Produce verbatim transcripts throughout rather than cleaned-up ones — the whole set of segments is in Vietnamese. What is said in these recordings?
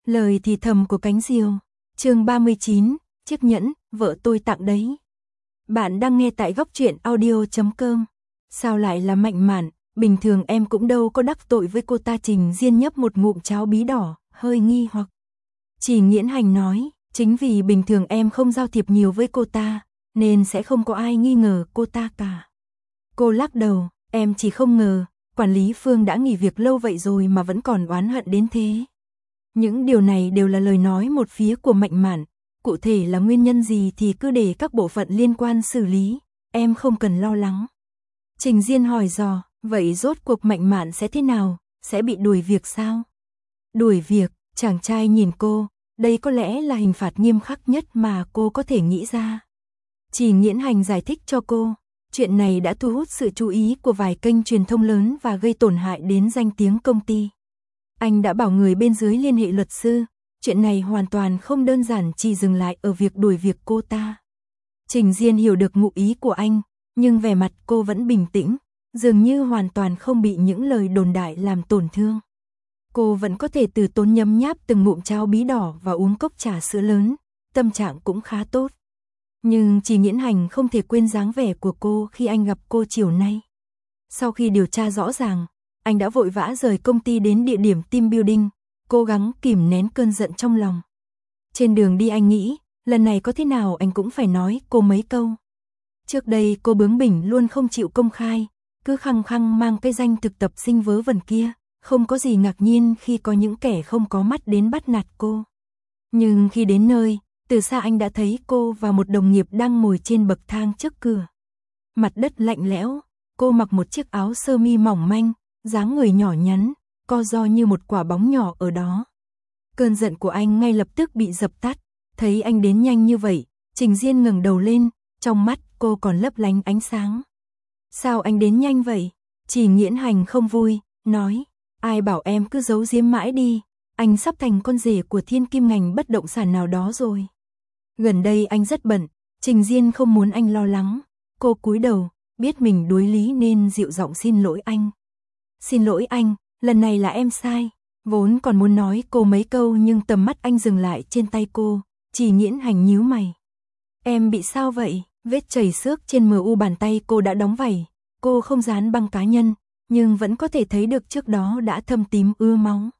Lời thì thầm của cánh diều. Chương ba mươi chín, chiếc nhẫn, vợ tôi tặng đấy. Bạn đang nghe tại góc truyện audio chấm com. Sao lại là Mạnh Mạn, bình thường em cũng đâu có đắc tội với cô ta. Trình Diên nhấp một ngụm cháo bí đỏ, hơi nghi hoặc. Chỉ Nghiễn Hành nói, chính vì bình thường em không giao thiệp nhiều với cô ta, nên sẽ không có ai nghi ngờ cô ta cả. Cô lắc đầu, em chỉ không ngờ, quản lý Phương đã nghỉ việc lâu vậy rồi mà vẫn còn oán hận đến thế. Những điều này đều là lời nói một phía của Mạnh Mạn, cụ thể là nguyên nhân gì thì cứ để các bộ phận liên quan xử lý, em không cần lo lắng. Trình Diên hỏi dò, vậy rốt cuộc Mạnh Mạn sẽ thế nào, sẽ bị đuổi việc sao? Đuổi việc, chàng trai nhìn cô, đây có lẽ là hình phạt nghiêm khắc nhất mà cô có thể nghĩ ra. Chỉ Nghiễn Hành giải thích cho cô, chuyện này đã thu hút sự chú ý của vài kênh truyền thông lớn và gây tổn hại đến danh tiếng công ty. Anh đã bảo người bên dưới liên hệ luật sư, chuyện này hoàn toàn không đơn giản chỉ dừng lại ở việc đuổi việc cô ta. Trình Diên hiểu được ngụ ý của anh, nhưng vẻ mặt cô vẫn bình tĩnh, dường như hoàn toàn không bị những lời đồn đại làm tổn thương. Cô vẫn có thể từ tốn nhấm nháp từng ngụm cháo bí đỏ và uống cốc trà sữa lớn, tâm trạng cũng khá tốt. Nhưng Chỉ Nghiễn Hành không thể quên dáng vẻ của cô khi anh gặp cô chiều nay. Sau khi điều tra rõ ràng, anh đã vội vã rời công ty đến địa điểm team building, cố gắng kìm nén cơn giận trong lòng. Trên đường đi anh nghĩ, lần này có thế nào anh cũng phải nói cô mấy câu. Trước đây cô bướng bỉnh luôn không chịu công khai, cứ khăng khăng mang cái danh thực tập sinh vớ vẩn kia, không có gì ngạc nhiên khi có những kẻ không có mắt đến bắt nạt cô. Nhưng khi đến nơi, từ xa anh đã thấy cô và một đồng nghiệp đang ngồi trên bậc thang trước cửa. Mặt đất lạnh lẽo, cô mặc một chiếc áo sơ mi mỏng manh, dáng người nhỏ nhắn, co ro như một quả bóng nhỏ ở đó. Cơn giận của anh ngay lập tức bị dập tắt, thấy anh đến nhanh như vậy, Trình Diên ngẩng đầu lên, trong mắt cô còn lấp lánh ánh sáng. Sao anh đến nhanh vậy? Chỉ Nghiễn Hành không vui, nói, ai bảo em cứ giấu giếm mãi đi, anh sắp thành con rể của thiên kim ngành bất động sản nào đó rồi. Gần đây anh rất bận, Trình Diên không muốn anh lo lắng, cô cúi đầu, biết mình đối lý nên dịu giọng xin lỗi anh. Xin lỗi anh, lần này là em sai. Vốn còn muốn nói cô mấy câu nhưng tầm mắt anh dừng lại trên tay cô, Chỉ Nghiễn Hành nhíu mày. Em bị sao vậy? Vết chảy xước trên mờ u bàn tay cô đã đóng vảy, cô không dán băng cá nhân, nhưng vẫn có thể thấy được trước đó đã thâm tím ưa máu.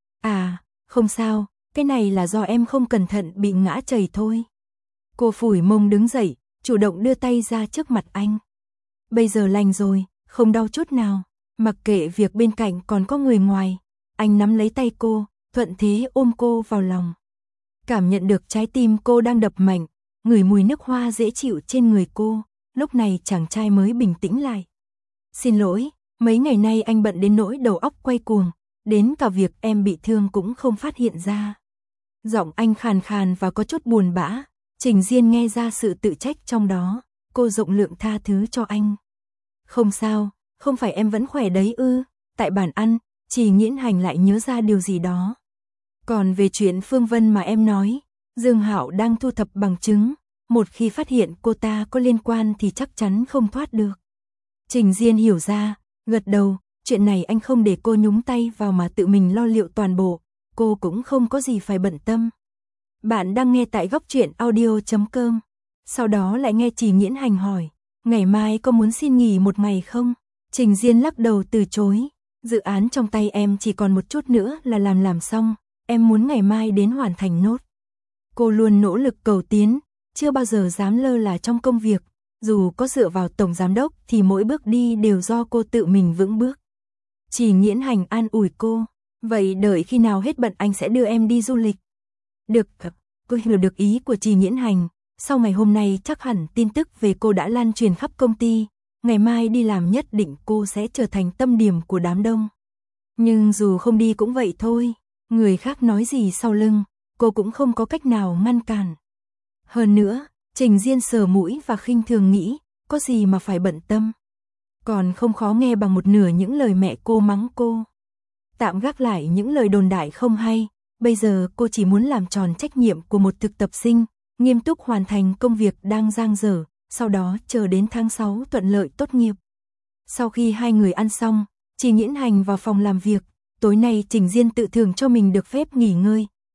À, không sao, cái này là do em không cẩn thận bị ngã chảy thôi. Cô phủi mông đứng dậy, chủ động đưa tay ra trước mặt anh. Bây giờ lành rồi, không đau chút nào. Mặc kệ việc bên cạnh còn có người ngoài, anh nắm lấy tay cô, thuận thế ôm cô vào lòng. Cảm nhận được trái tim cô đang đập mạnh, ngửi mùi nước hoa dễ chịu trên người cô, lúc này chàng trai mới bình tĩnh lại. Xin lỗi, mấy ngày nay anh bận đến nỗi đầu óc quay cuồng, đến cả việc em bị thương cũng không phát hiện ra. Giọng anh khàn khàn và có chút buồn bã, Trình Diên nghe ra sự tự trách trong đó, cô rộng lượng tha thứ cho anh. Không sao. Không phải em vẫn khỏe đấy ư? Tại bàn ăn, Chỉ Nghiễn Hành lại nhớ ra điều gì đó. Còn về chuyện Phương Vân mà em nói, Dương Hạo đang thu thập bằng chứng, một khi phát hiện cô ta có liên quan thì chắc chắn không thoát được. Trình Diên hiểu ra, gật đầu, chuyện này anh không để cô nhúng tay vào mà tự mình lo liệu toàn bộ, cô cũng không có gì phải bận tâm. Bạn đang nghe tại góc truyện audio chấm com. Sau đó lại nghe Chỉ Nghiễn Hành hỏi, ngày mai có muốn xin nghỉ một ngày không? Trình Diên lắc đầu từ chối, dự án trong tay em chỉ còn một chút nữa là làm làm xong, em muốn ngày mai đến hoàn thành nốt. Cô luôn nỗ lực cầu tiến, chưa bao giờ dám lơ là trong công việc, dù có dựa vào tổng giám đốc thì mỗi bước đi đều do cô tự mình vững bước. Chỉ Nghiễn Hành an ủi cô, vậy đợi khi nào hết bận anh sẽ đưa em đi du lịch. Được, cô hiểu được ý của Chỉ Nghiễn Hành, sau ngày hôm nay chắc hẳn tin tức về cô đã lan truyền khắp công ty. Ngày mai đi làm nhất định cô sẽ trở thành tâm điểm của đám đông. Nhưng dù không đi cũng vậy thôi, người khác nói gì sau lưng, cô cũng không có cách nào ngăn cản. Hơn nữa, Trình Diên sờ mũi và khinh thường nghĩ, có gì mà phải bận tâm. Còn không khó nghe bằng một nửa những lời mẹ cô mắng cô. Tạm gác lại những lời đồn đại không hay, bây giờ cô chỉ muốn làm tròn trách nhiệm của một thực tập sinh, nghiêm túc hoàn thành công việc đang dang dở. Sau đó chờ đến tháng sáu thuận lợi tốt nghiệp. Sau khi hai người ăn xong, Chỉ Nghiễn Hành vào phòng làm việc, tối nay Trình Diên tự thưởng cho mình được phép nghỉ ngơi,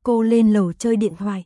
cô lên lầu chơi điện thoại.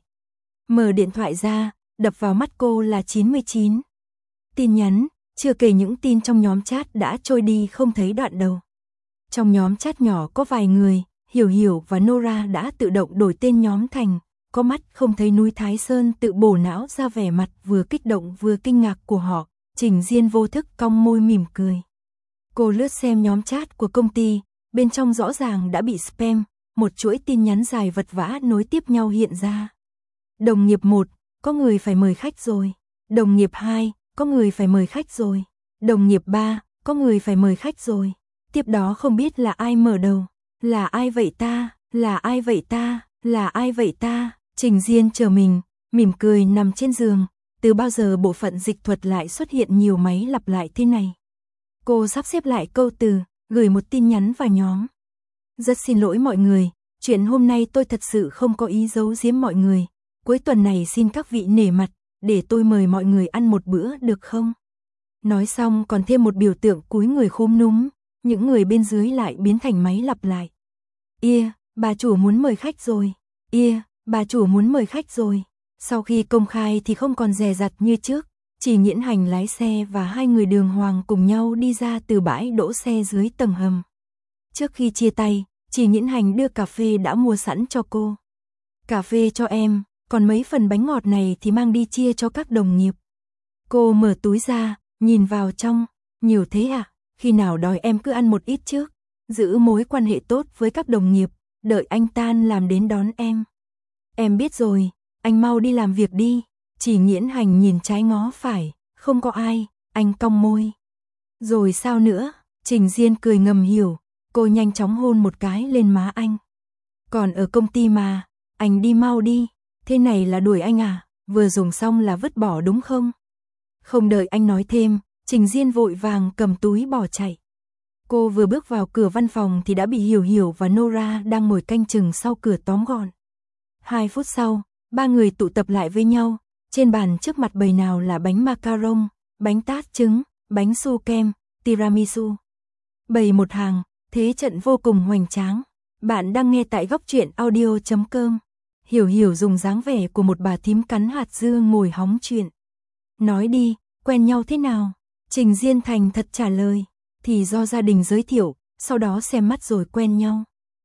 Mở điện thoại ra, đập vào mắt cô là chín mươi chín tin nhắn, chưa kể những tin trong nhóm chat đã trôi đi không thấy đoạn đầu. Trong nhóm chat nhỏ có vài người, Hiểu Hiểu và Nora đã tự động đổi tên nhóm thành Có Mắt Không Thấy Núi Thái Sơn, tự bổ não ra vẻ mặt vừa kích động vừa kinh ngạc của họ. Trình Diên vô thức cong môi mỉm cười. Cô lướt xem nhóm chat của công ty, bên trong rõ ràng đã bị spam, một chuỗi tin nhắn dài vật vã nối tiếp nhau hiện ra. Đồng nghiệp một, có người phải mời khách rồi. Đồng nghiệp hai, có người phải mời khách rồi. Đồng nghiệp ba, có người phải mời khách rồi. Tiếp đó không biết là ai mở đầu. Là ai vậy ta? Là ai vậy ta? Là ai vậy ta? Trình Diên chờ mình, mỉm cười nằm trên giường. Từ bao giờ bộ phận dịch thuật lại xuất hiện nhiều máy lặp lại thế này? Cô sắp xếp lại câu từ, gửi một tin nhắn vào nhóm. Rất xin lỗi mọi người, chuyện hôm nay tôi thật sự không có ý giấu giếm mọi người. Cuối tuần này xin các vị nể mặt, để tôi mời mọi người ăn một bữa được không? Nói xong còn thêm một biểu tượng cúi người khúm núm, những người bên dưới lại biến thành máy lặp lại. Ia, bà chủ muốn mời khách rồi. Ia, bà chủ muốn mời khách rồi. Sau khi công khai thì không còn dè dặt như trước, chỉ Nghiễn Hành lái xe và hai người Đường Hoàng cùng nhau đi ra từ bãi đỗ xe dưới tầng hầm. Trước khi chia tay, chỉ Nghiễn Hành đưa cà phê đã mua sẵn cho cô. Cà phê cho em, còn mấy phần bánh ngọt này thì mang đi chia cho các đồng nghiệp. Cô mở túi ra, nhìn vào trong, nhiều thế à, khi nào đòi em cứ ăn một ít trước, giữ mối quan hệ tốt với các đồng nghiệp, đợi anh tan làm đến đón em. Em biết rồi, anh mau đi làm việc đi. Chỉ Nghiễn Hành nhìn trái ngó phải, không có ai, anh cong môi. Rồi sao nữa? Trình Diên cười ngầm hiểu, cô nhanh chóng hôn một cái lên má anh. Còn ở công ty mà, anh đi mau đi, thế này là đuổi anh à, vừa dùng xong là vứt bỏ đúng không? Không đợi anh nói thêm, Trình Diên vội vàng cầm túi bỏ chạy. Cô vừa bước vào cửa văn phòng thì đã bị Hiểu Hiểu và Nora đang ngồi canh chừng sau cửa tóm gọn. Hai phút sau, ba người tụ tập lại với nhau, trên bàn trước mặt bầy nào là bánh macaron, bánh tát trứng, bánh su kem, tiramisu. Bày một hàng, thế trận vô cùng hoành tráng. Bạn đang nghe tại góc truyện audio chấm com. Hiểu Hiểu dùng dáng vẻ của một bà thím cắn hạt dưa ngồi hóng chuyện. Nói đi, quen nhau thế nào? Trình Diên thành thật trả lời, thì do gia đình giới thiệu, sau đó xem mắt rồi quen nhau.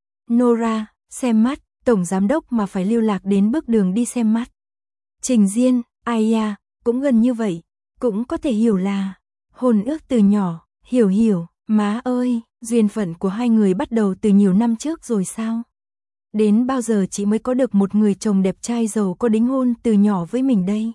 Nora, xem mắt, tổng giám đốc mà phải lưu lạc đến bước đường đi xem mắt. Trình Diên, ai da, cũng gần như vậy, cũng có thể hiểu là hôn ước từ nhỏ. Hiểu Hiểu, má ơi, duyên phận của hai người bắt đầu từ nhiều năm trước rồi sao? Đến bao giờ chị mới có được một người chồng đẹp trai giàu có đính hôn từ nhỏ với mình đây?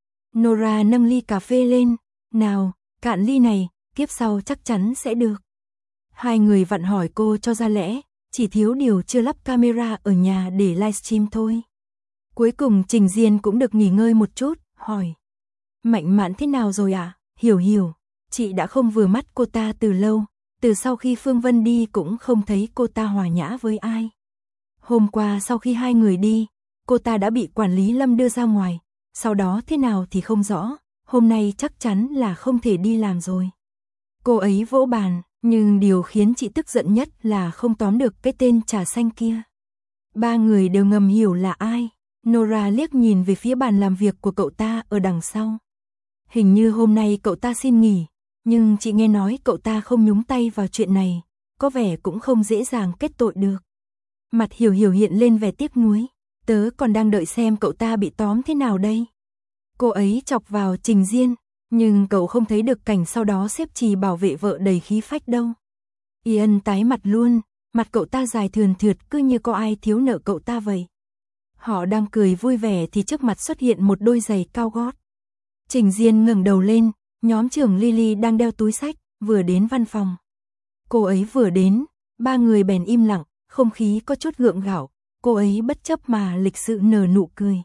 Nora nâng ly cà phê lên, nào, cạn ly này, kiếp sau chắc chắn sẽ được. Hai người vặn hỏi cô cho ra lẽ, chỉ thiếu điều chưa lắp camera ở nhà để livestream thôi. Cuối cùng Trình Diên cũng được nghỉ ngơi một chút, hỏi. Mạnh Mạn thế nào rồi ạ? À? Hiểu Hiểu, chị đã không vừa mắt cô ta từ lâu, từ sau khi Phương Vân đi cũng không thấy cô ta hòa nhã với ai. Hôm qua sau khi hai người đi, cô ta đã bị quản lý Lâm đưa ra ngoài, sau đó thế nào thì không rõ, hôm nay chắc chắn là không thể đi làm rồi. Cô ấy vỗ bàn, nhưng điều khiến chị tức giận nhất là không tóm được cái tên trà xanh kia. Ba người đều ngầm hiểu là ai. Nora liếc nhìn về phía bàn làm việc của cậu ta ở đằng sau. Hình như hôm nay cậu ta xin nghỉ, nhưng chị nghe nói cậu ta không nhúng tay vào chuyện này, có vẻ cũng không dễ dàng kết tội được. Mặt Hiểu Hiểu hiện lên vẻ tiếc nuối, tớ còn đang đợi xem cậu ta bị tóm thế nào đây. Cô ấy chọc vào Trình Diên, nhưng cậu không thấy được cảnh sau đó xếp chì bảo vệ vợ đầy khí phách đâu. Ian tái mặt luôn, mặt cậu ta dài thườn thượt cứ như có ai thiếu nợ cậu ta vậy. Họ đang cười vui vẻ thì trước mặt xuất hiện một đôi giày cao gót. Trình Diên ngẩng đầu lên, nhóm trưởng Lily đang đeo túi xách, vừa đến văn phòng. Cô ấy vừa đến, ba người bèn im lặng, không khí có chút gượng gạo, cô ấy bất chấp mà lịch sự nở nụ cười.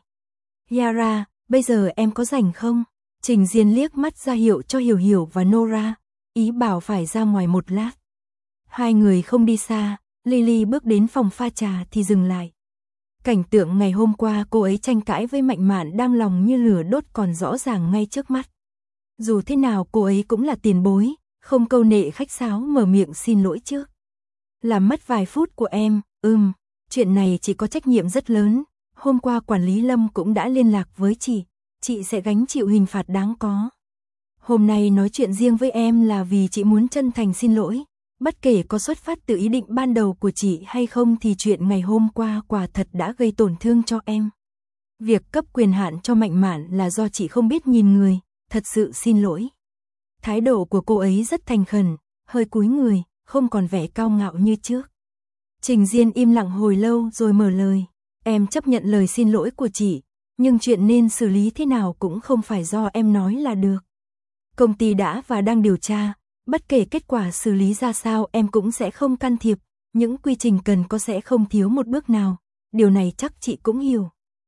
Yara, bây giờ em có rảnh không? Trình Diên liếc mắt ra hiệu cho Hiểu Hiểu và Nora, ý bảo phải ra ngoài một lát. Hai người không đi xa, Lily bước đến phòng pha trà thì dừng lại. Cảnh tượng ngày hôm qua cô ấy tranh cãi với Mạnh Mạn đang lòng như lửa đốt còn rõ ràng ngay trước mắt. Dù thế nào cô ấy cũng là tiền bối, không câu nệ khách sáo mở miệng xin lỗi trước. Làm mất vài phút của em, ừm, chuyện này chỉ có trách nhiệm rất lớn, Hôm qua quản lý Lâm cũng đã liên lạc với chị, chị sẽ gánh chịu hình phạt đáng có. Hôm nay nói chuyện riêng với em là vì chị muốn chân thành xin lỗi, bất kể có xuất phát từ ý định ban đầu của chị hay không thì chuyện ngày hôm qua quả thật đã gây tổn thương cho em. Việc cấp quyền hạn cho Mạnh Mạn là do chị không biết nhìn người, thật sự xin lỗi. Thái độ của cô ấy rất thành khẩn, hơi cúi người, không còn vẻ cao ngạo như trước. Trình Diên im lặng hồi lâu rồi mở lời, em chấp nhận lời xin lỗi của chị, nhưng chuyện nên xử lý thế nào cũng không phải do em nói là được. Công ty đã và đang điều tra, bất kể kết quả xử lý ra sao em cũng sẽ không can thiệp, những quy trình cần có sẽ không thiếu một bước nào, điều này chắc chị cũng hiểu.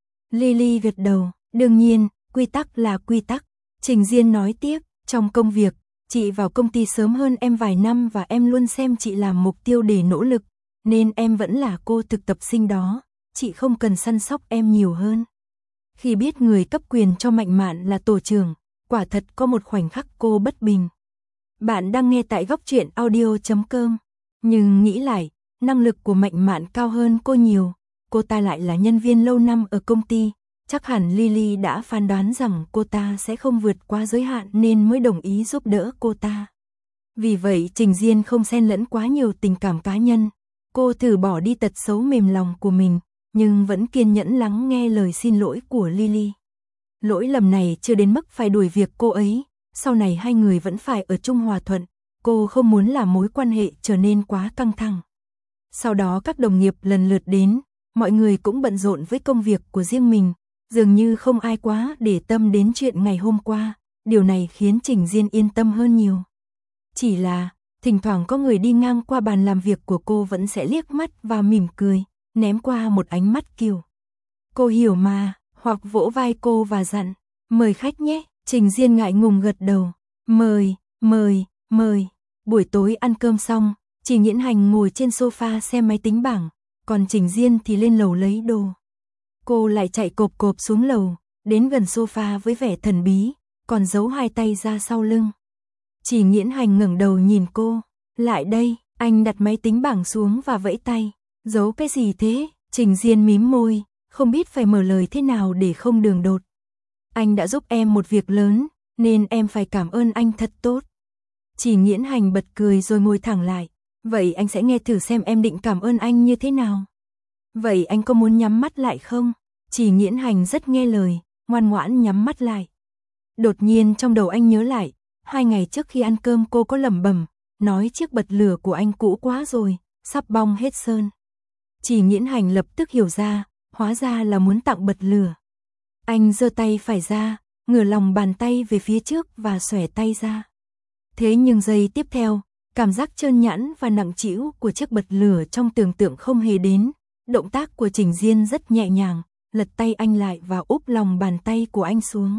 Lily gật đầu, đương nhiên, quy tắc là quy tắc. Trình Diên nói tiếp, trong công việc, chị vào công ty sớm hơn em vài năm và em luôn xem chị làm mục tiêu để nỗ lực, nên em vẫn là cô thực tập sinh đó, chị không cần săn sóc em nhiều hơn. Khi biết người cấp quyền cho Mạnh Mạn là tổ trưởng, quả thật có một khoảnh khắc cô bất bình. Bạn đang nghe tại góc truyện audio chấm com, nhưng nghĩ lại, năng lực của Mạnh Mạn cao hơn cô nhiều, cô ta lại là nhân viên lâu năm ở công ty, chắc hẳn Lily đã phán đoán rằng cô ta sẽ không vượt qua giới hạn nên mới đồng ý giúp đỡ cô ta. Vì vậy Trình Diên không xen lẫn quá nhiều tình cảm cá nhân, cô thử bỏ đi tật xấu mềm lòng của mình, nhưng vẫn kiên nhẫn lắng nghe lời xin lỗi của Lily. Lỗi lầm này chưa đến mức phải đuổi việc cô ấy, sau này hai người vẫn phải ở chung hòa thuận, cô không muốn làm mối quan hệ trở nên quá căng thẳng. Sau đó các đồng nghiệp lần lượt đến, mọi người cũng bận rộn với công việc của riêng mình, dường như không ai quá để tâm đến chuyện ngày hôm qua, điều này khiến Trình Diên yên tâm hơn nhiều. Chỉ là, thỉnh thoảng có người đi ngang qua bàn làm việc của cô vẫn sẽ liếc mắt và mỉm cười, ném qua một ánh mắt kiểu. Cô hiểu mà, hoặc vỗ vai cô và dặn, mời khách nhé. Trình Diên ngại ngùng gật đầu, mời, mời, mời. Buổi tối ăn cơm xong, Chỉ Nghiễn Hành ngồi trên sofa xem máy tính bảng, còn Trình Diên thì lên lầu lấy đồ. Cô lại chạy cộp cộp xuống lầu, đến gần sofa với vẻ thần bí, còn giấu hai tay ra sau lưng. Chỉ Nghiễn Hành ngẩng đầu nhìn cô, lại đây, anh đặt máy tính bảng xuống và vẫy tay, giấu cái gì thế? Trình Diên mím môi, không biết phải mở lời thế nào để không đường đột. Anh đã giúp em một việc lớn, nên em phải cảm ơn anh thật tốt. Chỉ Nghiễn Hành bật cười rồi ngồi thẳng lại, vậy anh sẽ nghe thử xem em định cảm ơn anh như thế nào. Vậy anh có muốn nhắm mắt lại không? Chỉ Nghiễn Hành rất nghe lời, ngoan ngoãn nhắm mắt lại. Đột nhiên trong đầu anh nhớ lại, hai ngày trước khi ăn cơm cô có lẩm bẩm, nói chiếc bật lửa của anh cũ quá rồi, sắp bong hết sơn. Chỉ Nghiễn Hành lập tức hiểu ra, hóa ra là muốn tặng bật lửa. Anh giơ tay phải ra, ngửa lòng bàn tay về phía trước và xòe tay ra. Thế nhưng giây tiếp theo, cảm giác trơn nhẵn và nặng trĩu của chiếc bật lửa trong tưởng tượng không hề đến. Động tác của Trình Diên rất nhẹ nhàng, lật tay anh lại và úp lòng bàn tay của anh xuống.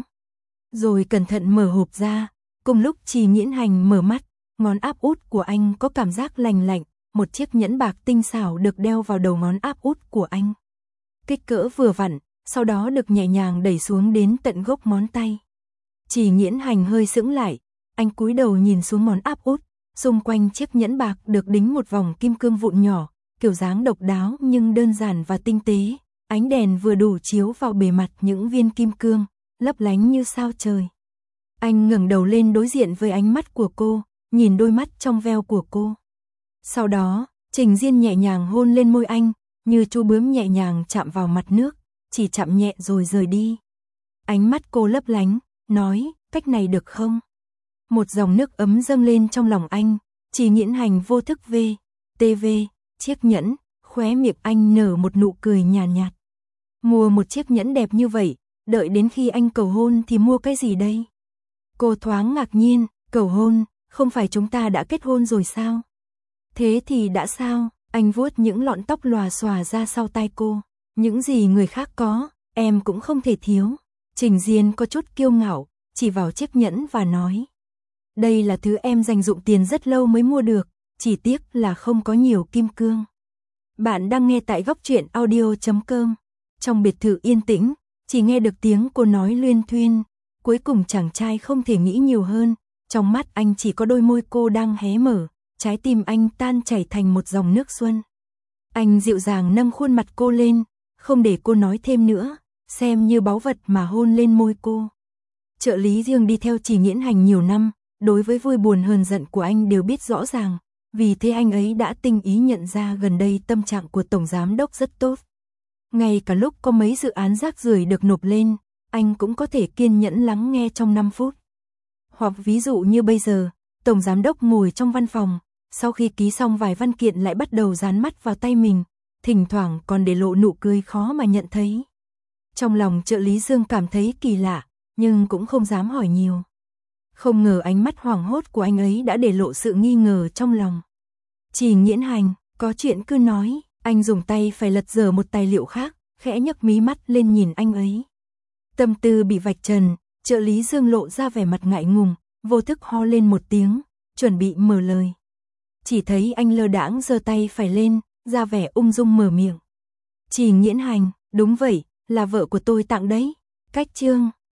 Rồi cẩn thận mở hộp ra, cùng lúc Chỉ Nghiễn Hành mở mắt, ngón áp út của anh có cảm giác lành lạnh, một chiếc nhẫn bạc tinh xảo được đeo vào đầu ngón áp út của anh. Kích cỡ vừa vặn, sau đó được nhẹ nhàng đẩy xuống đến tận gốc ngón tay. Chỉ Nghiễn Hành hơi sững lại, anh cúi đầu nhìn xuống ngón áp út, xung quanh chiếc nhẫn bạc được đính một vòng kim cương vụn nhỏ, kiểu dáng độc đáo nhưng đơn giản và tinh tế, ánh đèn vừa đủ chiếu vào bề mặt những viên kim cương, lấp lánh như sao trời. Anh ngẩng đầu lên đối diện với ánh mắt của cô, nhìn đôi mắt trong veo của cô. Sau đó, Trình Diên nhẹ nhàng hôn lên môi anh, như chú bướm nhẹ nhàng chạm vào mặt nước, chỉ chạm nhẹ rồi rời đi. Ánh mắt cô lấp lánh, nói, cách này được không? Một dòng nước ấm dâng lên trong lòng anh, Chỉ Nghiễn Hành vô thức về, tê vê, chiếc nhẫn, khóe miệng anh nở một nụ cười nhàn nhạt, nhạt. Mua một chiếc nhẫn đẹp như vậy, đợi đến khi anh cầu hôn thì mua cái gì đây? Cô thoáng ngạc nhiên, cầu hôn, không phải chúng ta đã kết hôn rồi sao? Thế thì đã sao? Anh vuốt những lọn tóc lòa xòa ra sau tai cô. Những gì người khác có, em cũng không thể thiếu. Trình Diên có chút kiêu ngạo, chỉ vào chiếc nhẫn và nói. Đây là thứ em dành dụm tiền rất lâu mới mua được, chỉ tiếc là không có nhiều kim cương. Bạn đang nghe tại góc truyện audio chấm com. Trong biệt thự yên tĩnh, chỉ nghe được tiếng cô nói luyên thuyên. Cuối cùng chàng trai không thể nghĩ nhiều hơn, trong mắt anh chỉ có đôi môi cô đang hé mở, trái tim anh tan chảy thành một dòng nước xuân. Anh dịu dàng nâng khuôn mặt cô lên, không để cô nói thêm nữa, xem như báu vật mà hôn lên môi cô. Trợ lý Dương đi theo Chỉ Nghiễn Hành nhiều năm, đối với vui buồn hờn giận của anh đều biết rõ ràng, vì thế anh ấy đã tinh ý nhận ra gần đây tâm trạng của Tổng Giám Đốc rất tốt. Ngay cả lúc có mấy dự án rác rưởi được nộp lên, anh cũng có thể kiên nhẫn lắng nghe trong năm phút. Hoặc ví dụ như bây giờ, Tổng Giám Đốc ngồi trong văn phòng, sau khi ký xong vài văn kiện lại bắt đầu dán mắt vào tay mình, thỉnh thoảng còn để lộ nụ cười khó mà nhận thấy. Trong lòng trợ lý Dương cảm thấy kỳ lạ, nhưng cũng không dám hỏi nhiều. Không ngờ ánh mắt hoảng hốt của anh ấy đã để lộ sự nghi ngờ trong lòng. Chỉ Nghiễn Hành, có chuyện cứ nói, anh dùng tay phải lật dở một tài liệu khác, khẽ nhấc mí mắt lên nhìn anh ấy. Tâm tư bị vạch trần, trợ lý Dương lộ ra vẻ mặt ngại ngùng, vô thức ho lên một tiếng, chuẩn bị mở lời. Chỉ thấy anh lơ đãng giơ tay phải lên, ra vẻ ung dung mở miệng. Chỉ Nghiễn Hành, đúng vậy, là vợ của tôi tặng đấy. Cách Trương,